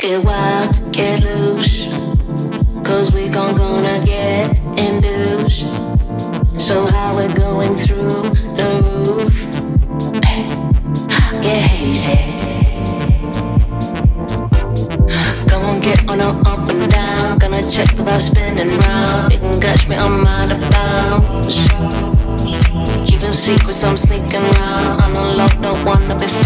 Get wild, get loose, 'cause we gonna get induced. So how we're going through the roof, get hazy. Come on, get on up and down. Gonna check the bus spinning round. You can catch me on my bounce. Keeping secrets, I'm sneaking round. On the low, don't wanna be